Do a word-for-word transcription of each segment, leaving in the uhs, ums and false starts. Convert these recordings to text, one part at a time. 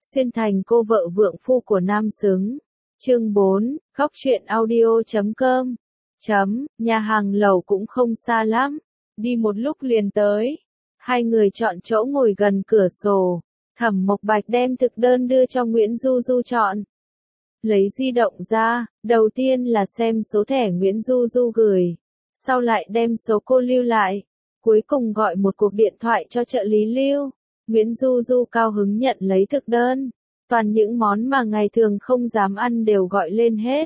Xuyên thành cô vợ vượng phu của nam xứng. Chương bốn, góc truyện audio chấm com. Chấm, nhà hàng lẩu cũng không xa lắm. Đi một lúc liền tới. Hai người chọn chỗ ngồi gần cửa sổ. Thẩm Mộc Bạch đem thực đơn đưa cho Nguyễn Du Du chọn. Lấy di động ra, đầu tiên là xem số thẻ Nguyễn Du Du gửi. Sau lại đem số cô lưu lại. Cuối cùng gọi một cuộc điện thoại cho trợ lý Lưu. Nguyễn Du Du cao hứng nhận lấy thực đơn. Toàn những món mà ngày thường không dám ăn đều gọi lên hết.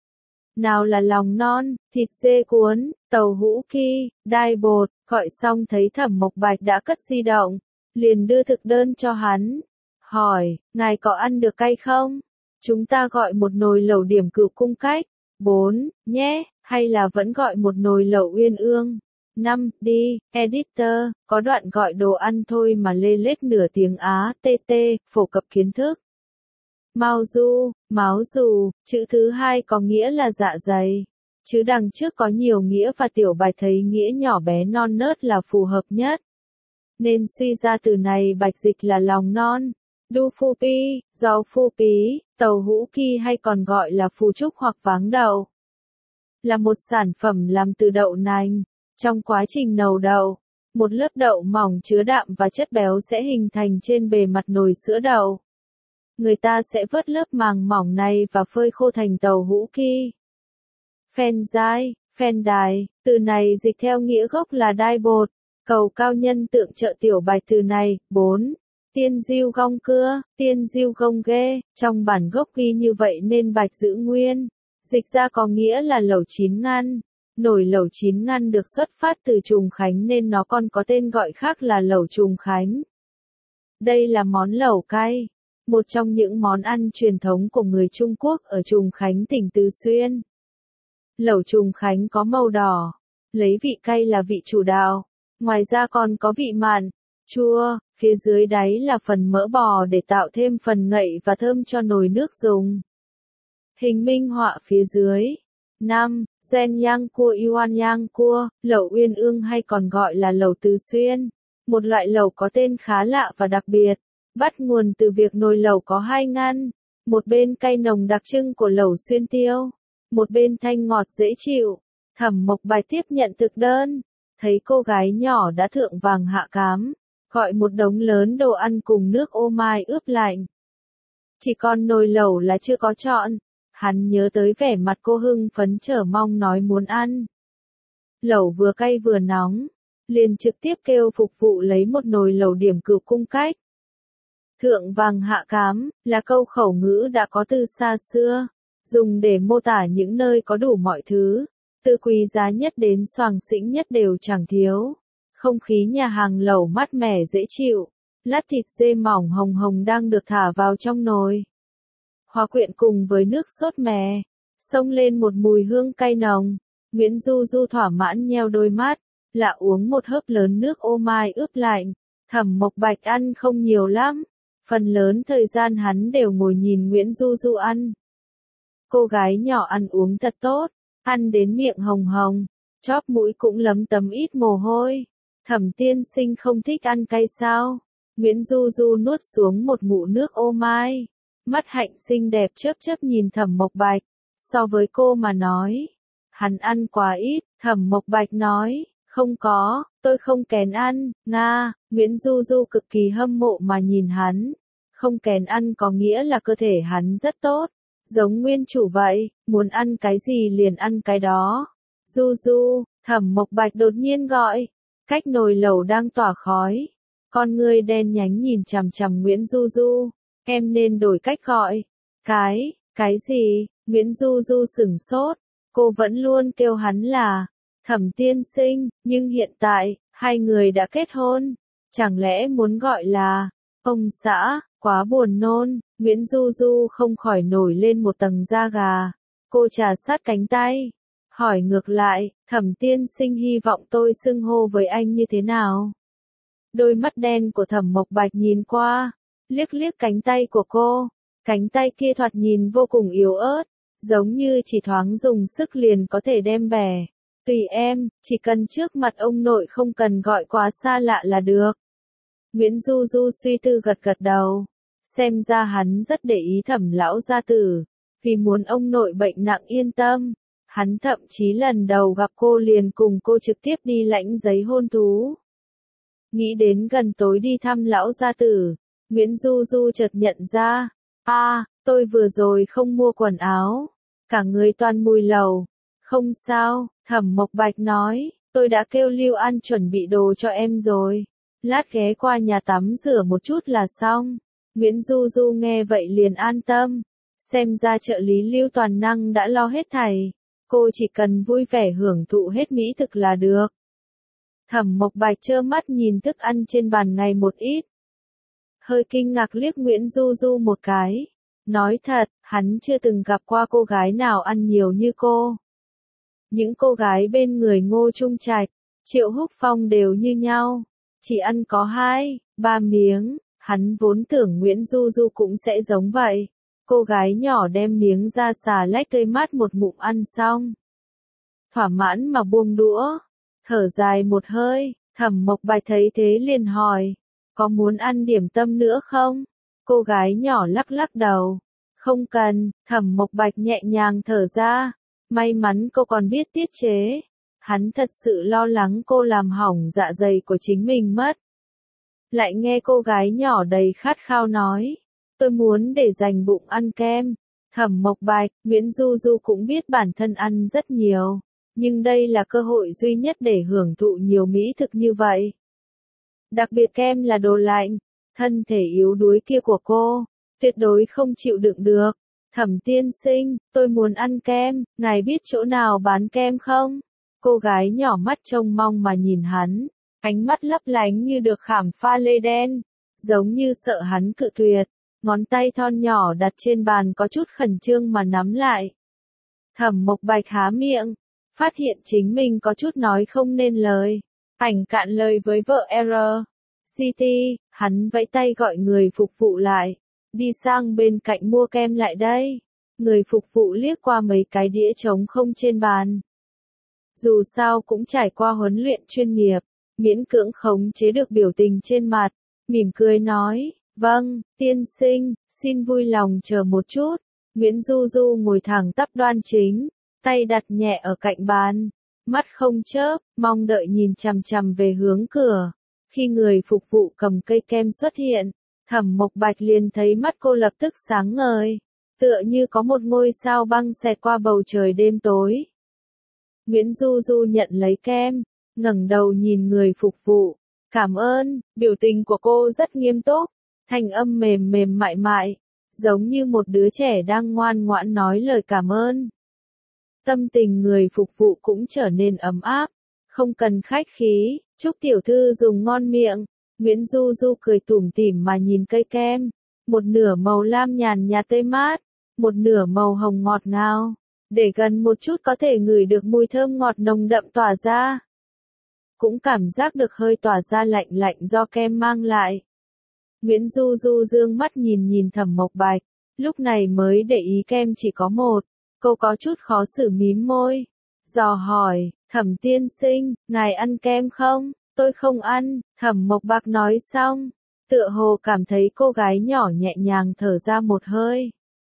Nào là lòng non, thịt dê cuốn, tàu hũ ki, đai bột, gọi xong thấy Thẩm Mộc Bạch đã cất di động. Liền đưa thực đơn cho hắn. Hỏi, ngài có ăn được cay không? Chúng ta gọi một nồi lẩu điểm cửu cung cách. bốn, nhé, hay là vẫn gọi một nồi lẩu uyên ương. năm, đi, editor, có đoạn gọi đồ ăn thôi mà lê lết nửa tiếng Á, tê tê, phổ cập kiến thức. Mao du, máu dù, chữ thứ hai có nghĩa là dạ dày. Chứ đằng trước có nhiều nghĩa và Tiểu Bạch thấy nghĩa nhỏ bé non nớt là phù hợp nhất. Nên suy ra từ này bạch dịch là lòng non. Đu phu pi, rau phu pí, tàu hũ ki hay còn gọi là phù trúc hoặc váng đậu. Là một sản phẩm làm từ đậu nành. Trong quá trình nấu đậu, một lớp đậu mỏng chứa đạm và chất béo sẽ hình thành trên bề mặt nồi sữa đậu. Người ta sẽ vớt lớp màng mỏng này và phơi khô thành tàu hũ ki. Phen dai, phen đài, từ này dịch theo nghĩa gốc là đai bột. Cầu cao nhân tượng trợ Tiểu Bạch từ này. bốn. Tiên diêu gong cưa, tiên diêu gong ghê, trong bản gốc ghi như vậy nên Bạch giữ nguyên. Dịch ra có nghĩa là lẩu chín ngăn. Nồi lẩu chín ngăn được xuất phát từ Trùng Khánh nên nó còn có tên gọi khác là lẩu Trùng Khánh. Đây là món lẩu cay, một trong những món ăn truyền thống của người Trung Quốc ở Trùng Khánh tỉnh Từ Xuyên. Lẩu Trùng Khánh có màu đỏ, lấy vị cay là vị chủ đạo, ngoài ra còn có vị mặn, chua, phía dưới đáy là phần mỡ bò để tạo thêm phần ngậy và thơm cho nồi nước dùng. Hình minh họa phía dưới. năm. Gen yang cua yuan yang cua, lẩu uyên ương hay còn gọi là lẩu Từ Xuyên. Một loại lẩu có tên khá lạ và đặc biệt. Bắt nguồn từ việc nồi lẩu có hai ngăn. Một bên cay nồng đặc trưng của lẩu xuyên tiêu. Một bên thanh ngọt dễ chịu. Thẩm Mộc Bạch tiếp nhận thực đơn. Thấy cô gái nhỏ đã thượng vàng hạ cám. Gọi một đống lớn đồ ăn cùng nước ô mai ướp lạnh. Chỉ còn nồi lẩu là chưa có chọn. Hắn nhớ tới vẻ mặt cô hưng phấn chờ mong nói muốn ăn. Lẩu vừa cay vừa nóng. Liền trực tiếp kêu phục vụ lấy một nồi lẩu điểm cửu cung cách. Thượng vàng hạ cám, là câu khẩu ngữ đã có từ xa xưa. Dùng để mô tả những nơi có đủ mọi thứ. Từ quý giá nhất đến xoàng xĩnh nhất đều chẳng thiếu. Không khí nhà hàng lẩu mát mẻ dễ chịu. Lát thịt dê mỏng hồng hồng đang được thả vào trong nồi. Hòa quyện cùng với nước sốt mè, xông lên một mùi hương cay nồng. Nguyễn Du Du thỏa mãn nheo đôi mắt, lạ uống một hớp lớn nước ô mai ướp lạnh. Thẩm Mộc Bạch ăn không nhiều lắm, phần lớn thời gian hắn đều ngồi nhìn Nguyễn Du Du ăn. Cô gái nhỏ ăn uống thật tốt, ăn đến miệng hồng hồng, chóp mũi cũng lấm tấm ít mồ hôi. Thẩm tiên sinh không thích ăn cay sao? Nguyễn Du Du nuốt xuống một ngụm nước ô mai. Mắt hạnh xinh đẹp chớp chớp nhìn Thẩm Mộc Bạch, so với cô mà nói, hắn ăn quá ít. Thẩm Mộc Bạch nói, không có, tôi không kén ăn, nga. Nguyễn Du Du cực kỳ hâm mộ mà nhìn hắn, không kén ăn có nghĩa là cơ thể hắn rất tốt, giống nguyên chủ vậy, muốn ăn cái gì liền ăn cái đó. Du Du, Thẩm Mộc Bạch đột nhiên gọi, cách nồi lẩu đang tỏa khói, con ngươi đen nhánh nhìn chằm chằm Nguyễn Du Du. Em nên đổi cách gọi. Cái, cái gì? Nguyễn Du Du sửng sốt. Cô vẫn luôn kêu hắn là Thẩm tiên sinh, nhưng hiện tại, hai người đã kết hôn. Chẳng lẽ muốn gọi là ông xã, quá buồn nôn. Nguyễn Du Du không khỏi nổi lên một tầng da gà. Cô trà sát cánh tay. Hỏi ngược lại, Thẩm tiên sinh hy vọng tôi xưng hô với anh như thế nào? Đôi mắt đen của Thẩm Mộc Bạch nhìn qua. Liếc liếc cánh tay của cô, cánh tay kia thoạt nhìn vô cùng yếu ớt, giống như chỉ thoáng dùng sức liền có thể đem bẻ. Tùy em, chỉ cần trước mặt ông nội không cần gọi quá xa lạ là được. Nguyễn Du Du suy tư gật gật đầu. Xem ra hắn rất để ý Thẩm lão gia tử, vì muốn ông nội bệnh nặng yên tâm. Hắn thậm chí lần đầu gặp cô liền cùng cô trực tiếp đi lãnh giấy hôn thú. Nghĩ đến gần tối đi thăm lão gia tử, Nguyễn Du Du chợt nhận ra, a, à, tôi vừa rồi không mua quần áo, cả người toàn mùi lầu. Không sao, Thẩm Mộc Bạch nói, tôi đã kêu Lưu An chuẩn bị đồ cho em rồi. Lát ghé qua nhà tắm rửa một chút là xong. Nguyễn Du Du nghe vậy liền an tâm. Xem ra trợ lý Lưu toàn năng đã lo hết thảy. Cô chỉ cần vui vẻ hưởng thụ hết mỹ thực là được. Thẩm Mộc Bạch trơ mắt nhìn thức ăn trên bàn ngày một ít. Hơi kinh ngạc liếc Nguyễn Du Du một cái. Nói thật, hắn chưa từng gặp qua cô gái nào ăn nhiều như cô. Những cô gái bên người Ngô Trung Trạch, Triệu Húc Phong đều như nhau. Chỉ ăn có hai, ba miếng. Hắn vốn tưởng Nguyễn Du Du cũng sẽ giống vậy. Cô gái nhỏ đem miếng ra xà lách cây mát một ngụm ăn xong. Thỏa mãn mà buông đũa. Thở dài một hơi, Thẩm Mộc Bạch thấy thế liền hỏi. Có muốn ăn điểm tâm nữa không? Cô gái nhỏ lắc lắc đầu. Không cần, Thẩm Mộc Bạch nhẹ nhàng thở ra. May mắn cô còn biết tiết chế. Hắn thật sự lo lắng cô làm hỏng dạ dày của chính mình mất. Lại nghe cô gái nhỏ đầy khát khao nói. Tôi muốn để dành bụng ăn kem. Thẩm Mộc Bạch, Nguyễn Du Du cũng biết bản thân ăn rất nhiều. Nhưng đây là cơ hội duy nhất để hưởng thụ nhiều mỹ thực như vậy. Đặc biệt kem là đồ lạnh. Thân thể yếu đuối kia của cô, tuyệt đối không chịu đựng được. Thẩm tiên sinh, tôi muốn ăn kem, ngài biết chỗ nào bán kem không? Cô gái nhỏ mắt trông mong mà nhìn hắn, ánh mắt lấp lánh như được khảm pha lê đen, giống như sợ hắn cự tuyệt. Ngón tay thon nhỏ đặt trên bàn có chút khẩn trương mà nắm lại. Thẩm Mộc Bạch há miệng, phát hiện chính mình có chút nói không nên lời. Ảnh cạn lời với vợ R. City, hắn vẫy tay gọi người phục vụ lại. Đi sang bên cạnh mua kem lại đây. Người phục vụ liếc qua mấy cái đĩa trống không trên bàn. Dù sao cũng trải qua huấn luyện chuyên nghiệp, miễn cưỡng khống chế được biểu tình trên mặt, mỉm cười nói, vâng, tiên sinh, xin vui lòng chờ một chút. Nguyễn Du Du ngồi thẳng tắp đoan chính, tay đặt nhẹ ở cạnh bàn, mắt không chớp, mong đợi nhìn chằm chằm về hướng cửa. Khi người phục vụ cầm cây kem xuất hiện, Thẩm Mộc Bạch liền thấy mắt cô lập tức sáng ngời, tựa như có một ngôi sao băng xẹt qua bầu trời đêm tối. Nguyễn Du Du nhận lấy kem, ngẩng đầu nhìn người phục vụ, cảm ơn, biểu tình của cô rất nghiêm túc, thanh âm mềm mềm mại mại, giống như một đứa trẻ đang ngoan ngoãn nói lời cảm ơn. Tâm tình người phục vụ cũng trở nên ấm áp, không cần khách khí, chúc tiểu thư dùng ngon miệng. Nguyễn Du Du cười tủm tỉm mà nhìn cây kem, một nửa màu lam nhàn nhạt tươi mát, một nửa màu hồng ngọt ngào, để gần một chút có thể ngửi được mùi thơm ngọt nồng đậm tỏa ra. Cũng cảm giác được hơi tỏa ra lạnh lạnh do kem mang lại. Nguyễn Du Du dương mắt nhìn nhìn Thẩm Mộc Bạch, lúc này mới để ý kem chỉ có một, cô có chút khó xử mím môi, dò hỏi, Thẩm tiên sinh, ngài ăn kem không? Tôi không ăn, Thẩm Mộc Bạch nói xong, tựa hồ cảm thấy cô gái nhỏ nhẹ nhàng thở ra một hơi.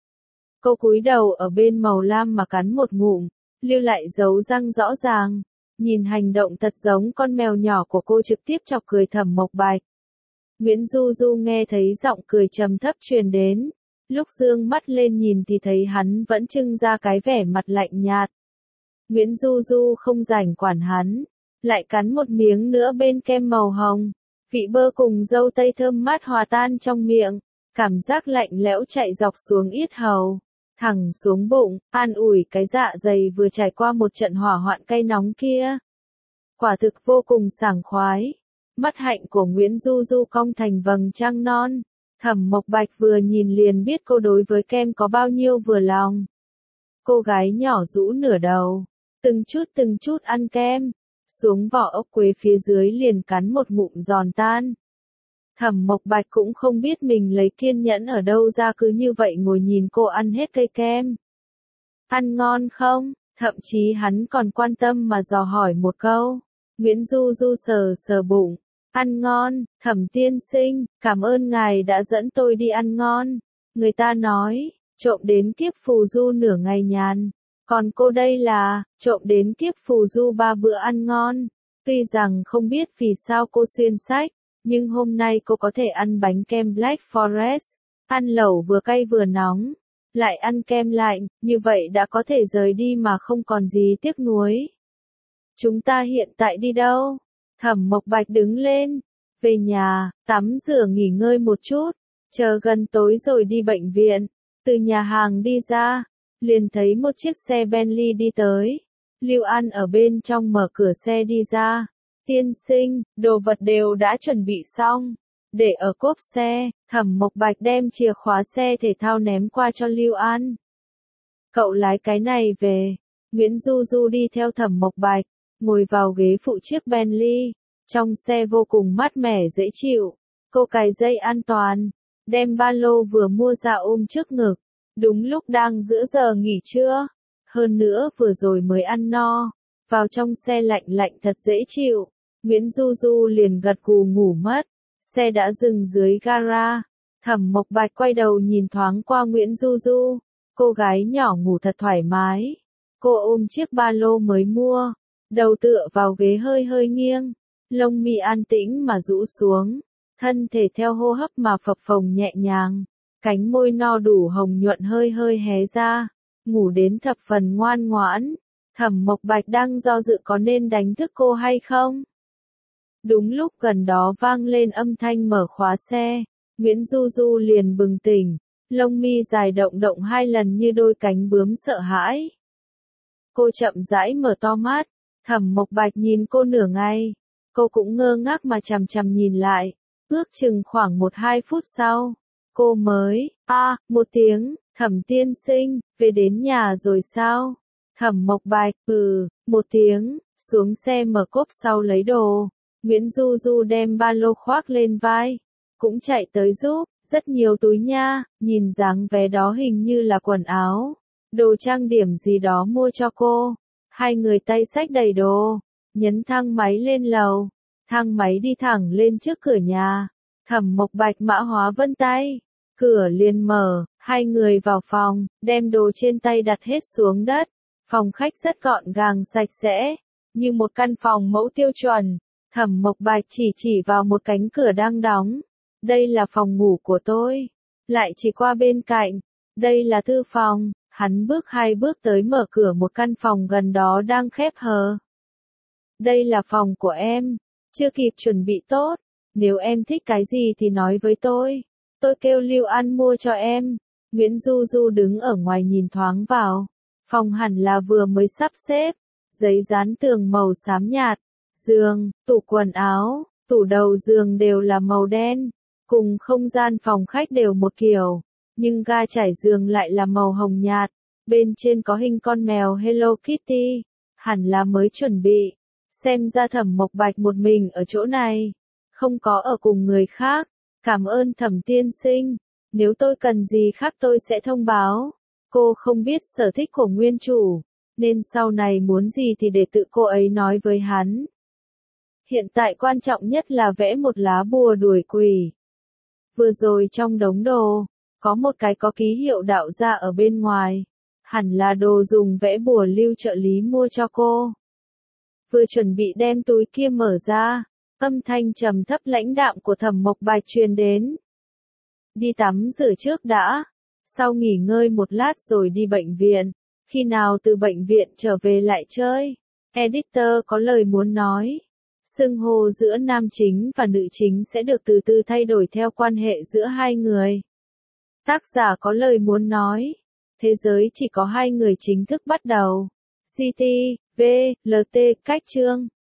Cô cúi đầu ở bên màu lam mà cắn một ngụm, lưu lại dấu răng rõ ràng, nhìn hành động thật giống con mèo nhỏ của cô trực tiếp chọc cười Thẩm Mộc Bạch. Nguyễn Du Du nghe thấy giọng cười trầm thấp truyền đến, lúc dương mắt lên nhìn thì thấy hắn vẫn trưng ra cái vẻ mặt lạnh nhạt. Nguyễn Du Du không rảnh quản hắn, lại cắn một miếng nữa bên kem màu hồng, vị bơ cùng dâu tây thơm mát hòa tan trong miệng, cảm giác lạnh lẽo chạy dọc xuống yết hầu, thẳng xuống bụng, an ủi cái dạ dày vừa trải qua một trận hỏa hoạn cay nóng kia. Quả thực vô cùng sảng khoái. Mắt hạnh của Nguyễn Du Du cong thành vầng trăng non. Thẩm Mộc Bạch vừa nhìn liền biết cô đối với kem có bao nhiêu vừa lòng. Cô gái nhỏ rũ nửa đầu, từng chút từng chút ăn kem, xuống vỏ ốc quế phía dưới liền cắn một ngụm giòn tan. Thẩm Mộc Bạch cũng không biết mình lấy kiên nhẫn ở đâu ra, cứ như vậy ngồi nhìn cô ăn hết cây kem. Ăn ngon không? Thậm chí hắn còn quan tâm mà dò hỏi một câu. Nguyễn Du Du sờ sờ bụng, Ăn ngon, Thẩm tiên sinh, cảm ơn ngài đã dẫn tôi đi ăn ngon. Người ta nói, trộm đến kiếp phù du nửa ngày nhàn. Còn cô đây là, trộm đến kiếp phù du ba bữa ăn ngon. Tuy rằng không biết vì sao cô xuyên sách, nhưng hôm nay cô có thể ăn bánh kem Black Forest, ăn lẩu vừa cay vừa nóng, lại ăn kem lạnh, như vậy đã có thể rời đi mà không còn gì tiếc nuối. Chúng ta hiện tại đi đâu? Thẩm Mộc Bạch đứng lên, về nhà, tắm rửa nghỉ ngơi một chút, chờ gần tối rồi đi bệnh viện. Từ nhà hàng đi ra, liền thấy một chiếc xe Bentley đi tới. Lưu An ở bên trong mở cửa xe đi ra. Tiên sinh, đồ vật đều đã chuẩn bị xong, để ở cốp xe. Thẩm Mộc Bạch đem chìa khóa xe thể thao ném qua cho Lưu An. Cậu lái cái này về. Nguyễn Du Du đi theo Thẩm Mộc Bạch, ngồi vào ghế phụ chiếc Bentley. Trong xe vô cùng mát mẻ dễ chịu. Cô cài dây an toàn, đem ba lô vừa mua ra ôm trước ngực. Đúng lúc đang giữa giờ nghỉ trưa. Hơn nữa vừa rồi mới ăn no. Vào trong xe lạnh lạnh thật dễ chịu. Nguyễn Du Du liền gật gù ngủ mất. Xe đã dừng dưới gara. Thẩm Mộc Bạch quay đầu nhìn thoáng qua Nguyễn Du Du. Cô gái nhỏ ngủ thật thoải mái. Cô ôm chiếc ba lô mới mua. Đầu tựa vào ghế hơi hơi nghiêng. Lông mi an tĩnh mà rũ xuống. Thân thể theo hô hấp mà phập phồng nhẹ nhàng. Cánh môi no đủ hồng nhuận hơi hơi hé ra. Ngủ đến thập phần ngoan ngoãn. Thẩm Mộc Bạch đang do dự có nên đánh thức cô hay không. Đúng lúc gần đó vang lên âm thanh mở khóa xe. Nguyễn Du Du liền bừng tỉnh. Lông mi dài động động hai lần như đôi cánh bướm sợ hãi. Cô chậm rãi mở to mắt. Thẩm Mộc Bạch nhìn cô nửa ngày. Cô cũng ngơ ngác mà chằm chằm nhìn lại. Ước chừng khoảng một hai phút sau. Cô mới, a à, một tiếng, Thẩm tiên sinh, về đến nhà rồi sao? Thẩm Mộc Bạch, ừ, một tiếng, xuống xe mở cốp sau lấy đồ. Nguyễn Du Du đem ba lô khoác lên vai. Cũng chạy tới giúp, rất nhiều túi nha, nhìn dáng vẻ đó hình như là quần áo. Đồ trang điểm gì đó mua cho cô. Hai người tay xách đầy đồ. Nhấn thang máy lên lầu. Thang máy đi thẳng lên trước cửa nhà. Thẩm Mộc Bạch mã hóa vân tay. Cửa liền mở, hai người vào phòng, đem đồ trên tay đặt hết xuống đất. Phòng khách rất gọn gàng sạch sẽ, như một căn phòng mẫu tiêu chuẩn. Thẩm Mộc Bạch chỉ chỉ vào một cánh cửa đang đóng. Đây là phòng ngủ của tôi. Lại chỉ qua bên cạnh. Đây là thư phòng. Hắn bước hai bước tới mở cửa một căn phòng gần đó đang khép hờ. Đây là phòng của em. Chưa kịp chuẩn bị tốt. Nếu em thích cái gì thì nói với tôi. Tôi kêu Lưu An mua cho em. Nguyễn Du Du đứng ở ngoài nhìn thoáng vào. Phòng hẳn là vừa mới sắp xếp. Giấy dán tường màu xám nhạt. Giường, tủ quần áo, tủ đầu giường đều là màu đen. Cùng không gian phòng khách đều một kiểu. Nhưng ga trải giường lại là màu hồng nhạt. Bên trên có hình con mèo Hello Kitty. Hẳn là mới chuẩn bị. Xem ra Thẩm Mộc Bạch một mình ở chỗ này. Không có ở cùng người khác. Cảm ơn Thẩm tiên sinh. Nếu tôi cần gì khác tôi sẽ thông báo. Cô không biết sở thích của nguyên chủ. Nên sau này muốn gì thì để tự cô ấy nói với hắn. Hiện tại quan trọng nhất là vẽ một lá bùa đuổi quỷ. Vừa rồi trong đống đồ, có một cái có ký hiệu đạo gia ở bên ngoài. Hẳn là đồ dùng vẽ bùa Lưu trợ lý mua cho cô. Vừa chuẩn bị đem túi kia mở ra, âm thanh trầm thấp lãnh đạm của Thẩm Mộc Bạch truyền đến. Đi tắm rửa trước đã, sau nghỉ ngơi một lát rồi đi bệnh viện, khi nào từ bệnh viện trở về lại chơi. Editor có lời muốn nói. Xưng hô giữa nam chính và nữ chính sẽ được từ từ thay đổi theo quan hệ giữa hai người. Tác giả có lời muốn nói. Thế giới chỉ có hai người chính thức bắt đầu. giê tê, vê, lờ tê, cách chương.